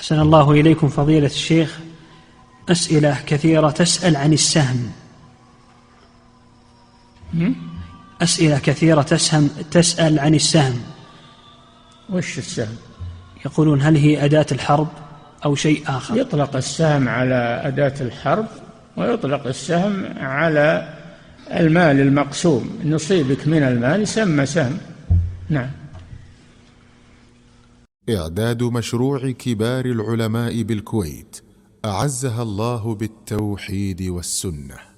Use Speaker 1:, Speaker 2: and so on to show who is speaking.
Speaker 1: أحسن الله إليكم فضيلة الشيخ. أسئلة كثيرة تسأل عن السهم. أسئلة كثيرة تسأل عن السهم.
Speaker 2: وش السهم؟
Speaker 1: يقولون هل هي أداة الحرب أو شيء آخر؟
Speaker 2: يطلق السهم على أداة الحرب، ويطلق السهم على المال المقسوم، نصيبك من المال يسمى سهم. نعم.
Speaker 3: إعداد مشروع كبار العلماء بالكويت أعزها الله بالتوحيد والسنة.